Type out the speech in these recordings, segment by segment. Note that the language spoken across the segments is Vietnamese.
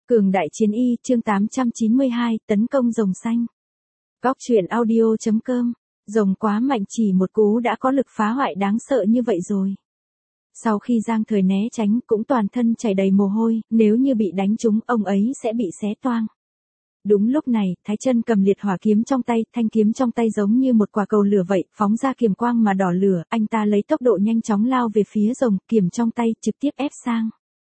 Cường đại chiến y, chương 892, tấn công rồng xanh. Góc truyện audio.com. Rồng quá mạnh, chỉ một cú đã có lực phá hoại đáng sợ như vậy rồi. Sau khi Giang Thời né tránh cũng toàn thân chảy đầy mồ hôi, nếu như bị đánh trúng ông ấy sẽ bị xé toang. Đúng lúc này, Thái Chân cầm liệt hỏa kiếm trong tay, thanh kiếm trong tay giống như một quả cầu lửa vậy, phóng ra kiềm quang mà đỏ lửa, anh ta lấy tốc độ nhanh chóng lao về phía rồng, kiềm trong tay trực tiếp ép sang.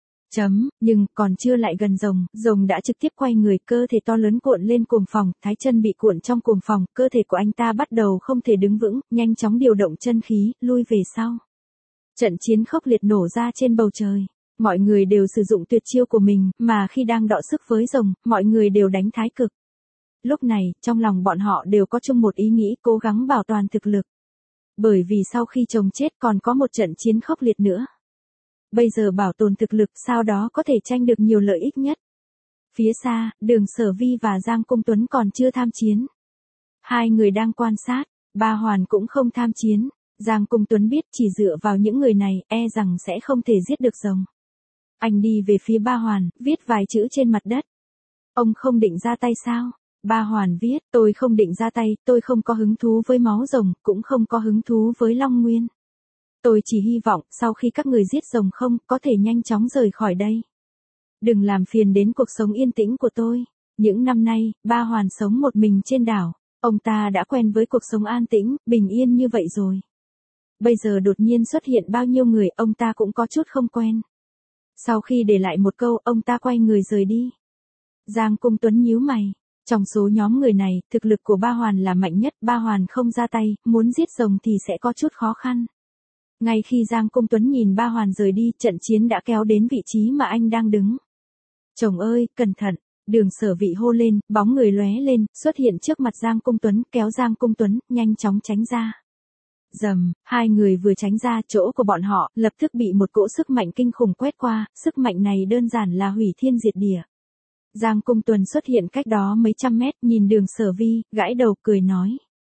Nhưng còn chưa lại gần rồng đã trực tiếp quay người, cơ thể to lớn cuộn lên cuồng phòng, Thái Chân bị cuộn trong cuồng phòng, cơ thể của anh ta bắt đầu không thể đứng vững, nhanh chóng điều động chân khí, lui về sau. Trận chiến khốc liệt nổ ra trên bầu trời. Mọi người đều sử dụng tuyệt chiêu của mình, mà khi đang đọ sức với rồng, mọi người đều đánh thái cực. Lúc này, trong lòng bọn họ đều có chung một ý nghĩ, cố gắng bảo toàn thực lực. Bởi vì sau khi chồng chết còn có một trận chiến khốc liệt nữa. Bây giờ bảo tồn thực lực, sau đó có thể tranh được nhiều lợi ích nhất. Phía xa, Đường Sở Vi và Giang Cung Tuấn còn chưa tham chiến. Hai người đang quan sát, Ba Hoàn cũng không tham chiến. Giang Cung Tuấn biết chỉ dựa vào những người này, e rằng sẽ không thể giết được rồng. Anh đi về phía Ba Hoàn, viết vài chữ trên mặt đất. Ông không định ra tay sao? Ba Hoàn viết, tôi không định ra tay, tôi không có hứng thú với máu rồng, cũng không có hứng thú với Long Nguyên. Tôi chỉ hy vọng, sau khi các người giết rồng không, có thể nhanh chóng rời khỏi đây. Đừng làm phiền đến cuộc sống yên tĩnh của tôi. Những năm nay, Ba Hoàn sống một mình trên đảo. Ông ta đã quen với cuộc sống an tĩnh, bình yên như vậy rồi. Bây giờ đột nhiên xuất hiện bao nhiêu người, ông ta cũng có chút không quen. Sau khi để lại một câu, ông ta quay người rời đi. Giang Cung Tuấn nhíu mày. Trong số nhóm người này, thực lực của Ba Hoàn là mạnh nhất, Ba Hoàn không ra tay, muốn giết rồng thì sẽ có chút khó khăn. Ngay khi Giang Cung Tuấn nhìn Ba Hoàn rời đi, trận chiến đã kéo đến vị trí mà anh đang đứng. Chồng ơi, cẩn thận, Đường Sở Vi hô lên, bóng người lóe lên, xuất hiện trước mặt Giang Cung Tuấn, kéo Giang Cung Tuấn, nhanh chóng tránh ra. Rầm, hai người vừa tránh ra, chỗ của bọn họ, lập tức bị một cỗ sức mạnh kinh khủng quét qua, sức mạnh này đơn giản là hủy thiên diệt địa. Giang Cung Tuấn xuất hiện cách đó mấy trăm mét, nhìn Đường Sở Vi, gãi đầu cười nói.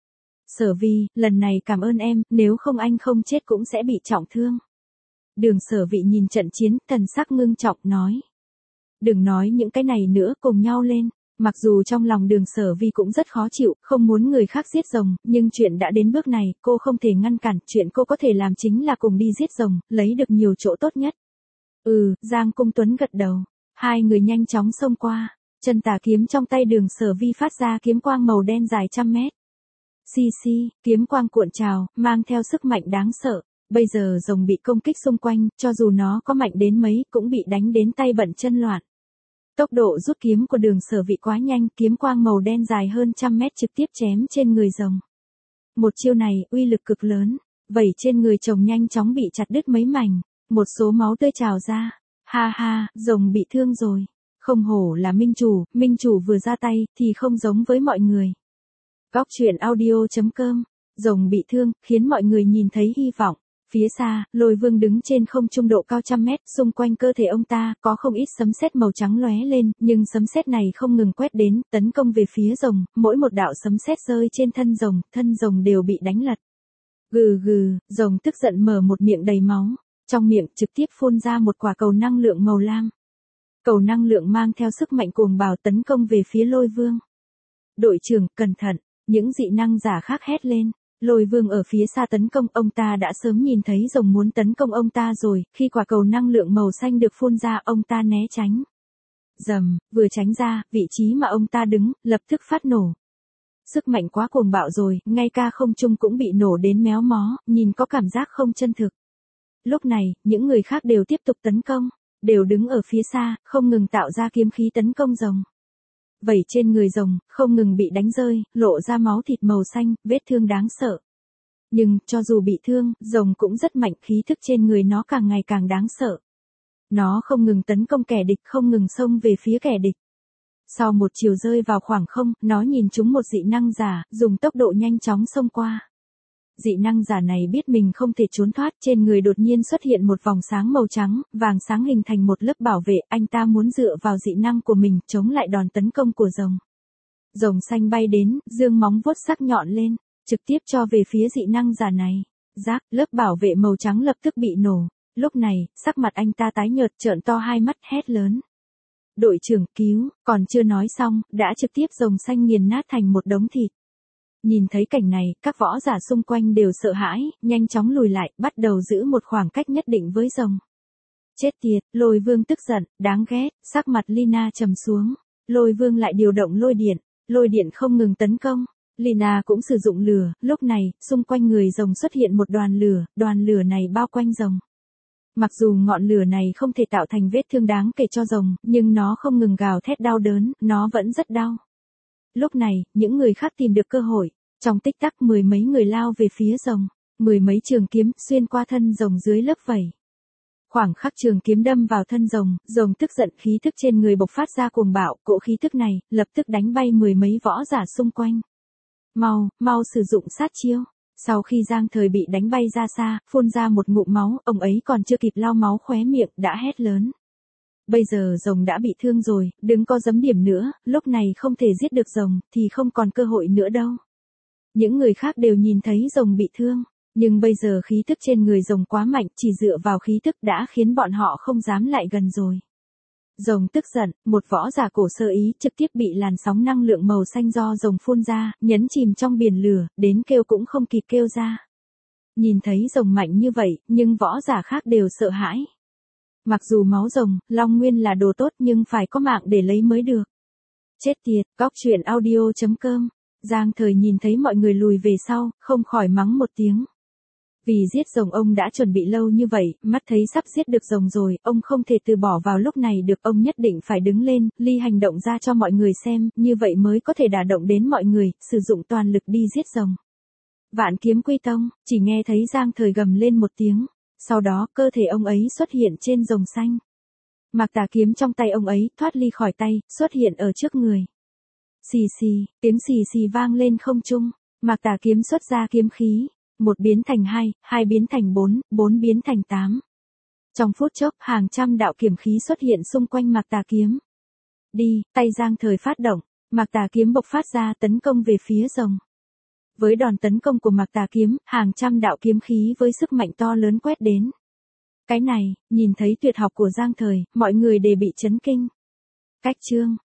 Sở Vi, lần này cảm ơn em, nếu không anh không chết cũng sẽ bị trọng thương. Đường Sở Vi nhìn trận chiến, thần sắc ngưng trọng, nói. Đừng nói những cái này nữa, cùng nhau lên. Mặc dù trong lòng Đường Sở Vi cũng rất khó chịu, không muốn người khác giết rồng, nhưng chuyện đã đến bước này, cô không thể ngăn cản, chuyện cô có thể làm chính là cùng đi giết rồng, lấy được nhiều chỗ tốt nhất. Giang Cung Tuấn gật đầu. Hai người nhanh chóng xông qua, chân tà kiếm trong tay Đường Sở Vi phát ra kiếm quang màu đen dài trăm mét. Kiếm quang cuộn trào, mang theo sức mạnh đáng sợ. Bây giờ rồng bị công kích xung quanh, cho dù nó có mạnh đến mấy, cũng bị đánh đến tay bận chân loạn. Tốc độ rút kiếm của Đường Sở Vi quá nhanh, kiếm quang màu đen dài hơn trăm mét trực tiếp chém trên người rồng. Một chiêu này, uy lực cực lớn, vảy trên người chồng nhanh chóng bị chặt đứt mấy mảnh, một số máu tươi trào ra. Ha, rồng bị thương rồi. Không hổ là minh chủ vừa ra tay, thì không giống với mọi người. Góc truyện audio.com. Rồng bị thương, khiến mọi người nhìn thấy hy vọng. Phía xa, Lôi Vương đứng trên không trung độ cao trăm mét, xung quanh cơ thể ông ta, có không ít sấm sét màu trắng lóe lên, nhưng sấm sét này không ngừng quét đến, tấn công về phía rồng, mỗi một đạo sấm sét rơi trên thân rồng đều bị đánh lật. Gừ, rồng tức giận mở một miệng đầy máu, trong miệng trực tiếp phun ra một quả cầu năng lượng màu lam. Cầu năng lượng mang theo sức mạnh cuồng bạo tấn công về phía Lôi Vương. Đội trưởng, cẩn thận, những dị năng giả khác hét lên. Lôi Vương ở phía xa tấn công, ông ta đã sớm nhìn thấy rồng muốn tấn công ông ta rồi, khi quả cầu năng lượng màu xanh được phun ra, ông ta né tránh. Rầm, vừa tránh ra, vị trí mà ông ta đứng, lập tức phát nổ. Sức mạnh quá cuồng bạo rồi, ngay cả không trung cũng bị nổ đến méo mó, nhìn có cảm giác không chân thực. Lúc này, những người khác đều tiếp tục tấn công, đều đứng ở phía xa, không ngừng tạo ra kiếm khí tấn công rồng. Vảy trên người rồng, không ngừng bị đánh rơi, lộ ra máu thịt màu xanh, vết thương đáng sợ. Nhưng, cho dù bị thương, rồng cũng rất mạnh, khí thức trên người nó càng ngày càng đáng sợ. Nó không ngừng tấn công kẻ địch, không ngừng xông về phía kẻ địch. Sau một chiều rơi vào khoảng không, nó nhìn trúng một dị năng giả, dùng tốc độ nhanh chóng xông qua. Dị năng giả này biết mình không thể trốn thoát, trên người đột nhiên xuất hiện một vòng sáng màu trắng, vàng sáng hình thành một lớp bảo vệ, anh ta muốn dựa vào dị năng của mình, chống lại đòn tấn công của rồng. Rồng xanh bay đến, dương móng vuốt sắc nhọn lên, trực tiếp cho về phía dị năng giả này. Rác, lớp bảo vệ màu trắng lập tức bị nổ. Lúc này, sắc mặt anh ta tái nhợt, trợn to hai mắt, hét lớn. đội trưởng cứu, còn chưa nói xong, đã trực tiếp rồng xanh nghiền nát thành một đống thịt. Nhìn thấy cảnh này, các võ giả xung quanh đều sợ hãi, nhanh chóng lùi lại, bắt đầu giữ một khoảng cách nhất định với rồng. Chết tiệt, Lôi Vương tức giận, đáng ghét, sắc mặt Lina trầm xuống. Lôi Vương lại điều động lôi điện không ngừng tấn công. Lina cũng sử dụng lửa, lúc này, xung quanh người rồng xuất hiện một đoàn lửa này bao quanh rồng. Mặc dù ngọn lửa này không thể tạo thành vết thương đáng kể cho rồng, nhưng nó không ngừng gào thét đau đớn, nó vẫn rất đau. Lúc này, những người khác tìm được cơ hội, trong tích tắc mười mấy người lao về phía rồng, mười mấy trường kiếm xuyên qua thân rồng dưới lớp vảy. Khoảng khắc trường kiếm đâm vào thân rồng tức giận khí thức trên người bộc phát ra cuồng bạo, cỗ khí thức này, lập tức đánh bay mười mấy võ giả xung quanh. Mau sử dụng sát chiêu. Sau khi Giang Thời bị đánh bay ra xa, phun ra một ngụm máu, ông ấy còn chưa kịp lau máu khóe miệng, đã hét lớn. Bây giờ rồng đã bị thương rồi, đừng có giấm điểm nữa, lúc này không thể giết được rồng, thì không còn cơ hội nữa đâu. Những người khác đều nhìn thấy rồng bị thương, nhưng bây giờ khí thức trên người rồng quá mạnh, chỉ dựa vào khí thức đã khiến bọn họ không dám lại gần rồi. Rồng tức giận, một võ giả cổ sơ ý trực tiếp bị làn sóng năng lượng màu xanh do rồng phun ra, nhấn chìm trong biển lửa, đến kêu cũng không kịp kêu ra. Nhìn thấy rồng mạnh như vậy, nhưng võ giả khác đều sợ hãi. Mặc dù máu rồng, long nguyên là đồ tốt nhưng phải có mạng để lấy mới được. Chết tiệt, cóc.audio.com. Giang Thời nhìn thấy mọi người lùi về sau, không khỏi mắng một tiếng. Vì giết rồng ông đã chuẩn bị lâu như vậy, mắt thấy sắp giết được rồng rồi, ông không thể từ bỏ vào lúc này được, ông nhất định phải đứng lên, ly hành động ra cho mọi người xem, như vậy mới có thể đả động đến mọi người, sử dụng toàn lực đi giết rồng. Vạn kiếm quy tông, chỉ nghe thấy Giang Thời gầm lên một tiếng, sau đó cơ thể ông ấy xuất hiện trên rồng xanh. Mạc Tà kiếm trong tay ông ấy thoát ly khỏi tay, xuất hiện ở trước người. Xì xì, tiếng xì xì vang lên không trung, Mạc Tà kiếm xuất ra kiếm khí. 1 biến thành 2, 2 biến thành 4, 4 biến thành 8. Trong phút chốc, hàng trăm đạo kiếm khí xuất hiện xung quanh Mạc Tà kiếm. Đi, tay Giang Thời phát động, Mạc Tà kiếm bộc phát ra tấn công về phía rồng. Với đòn tấn công của Mạc Tà kiếm, hàng trăm đạo kiếm khí với sức mạnh to lớn quét đến. Cái này, nhìn thấy tuyệt học của Giang Thời, mọi người đều bị chấn kinh. Cách chương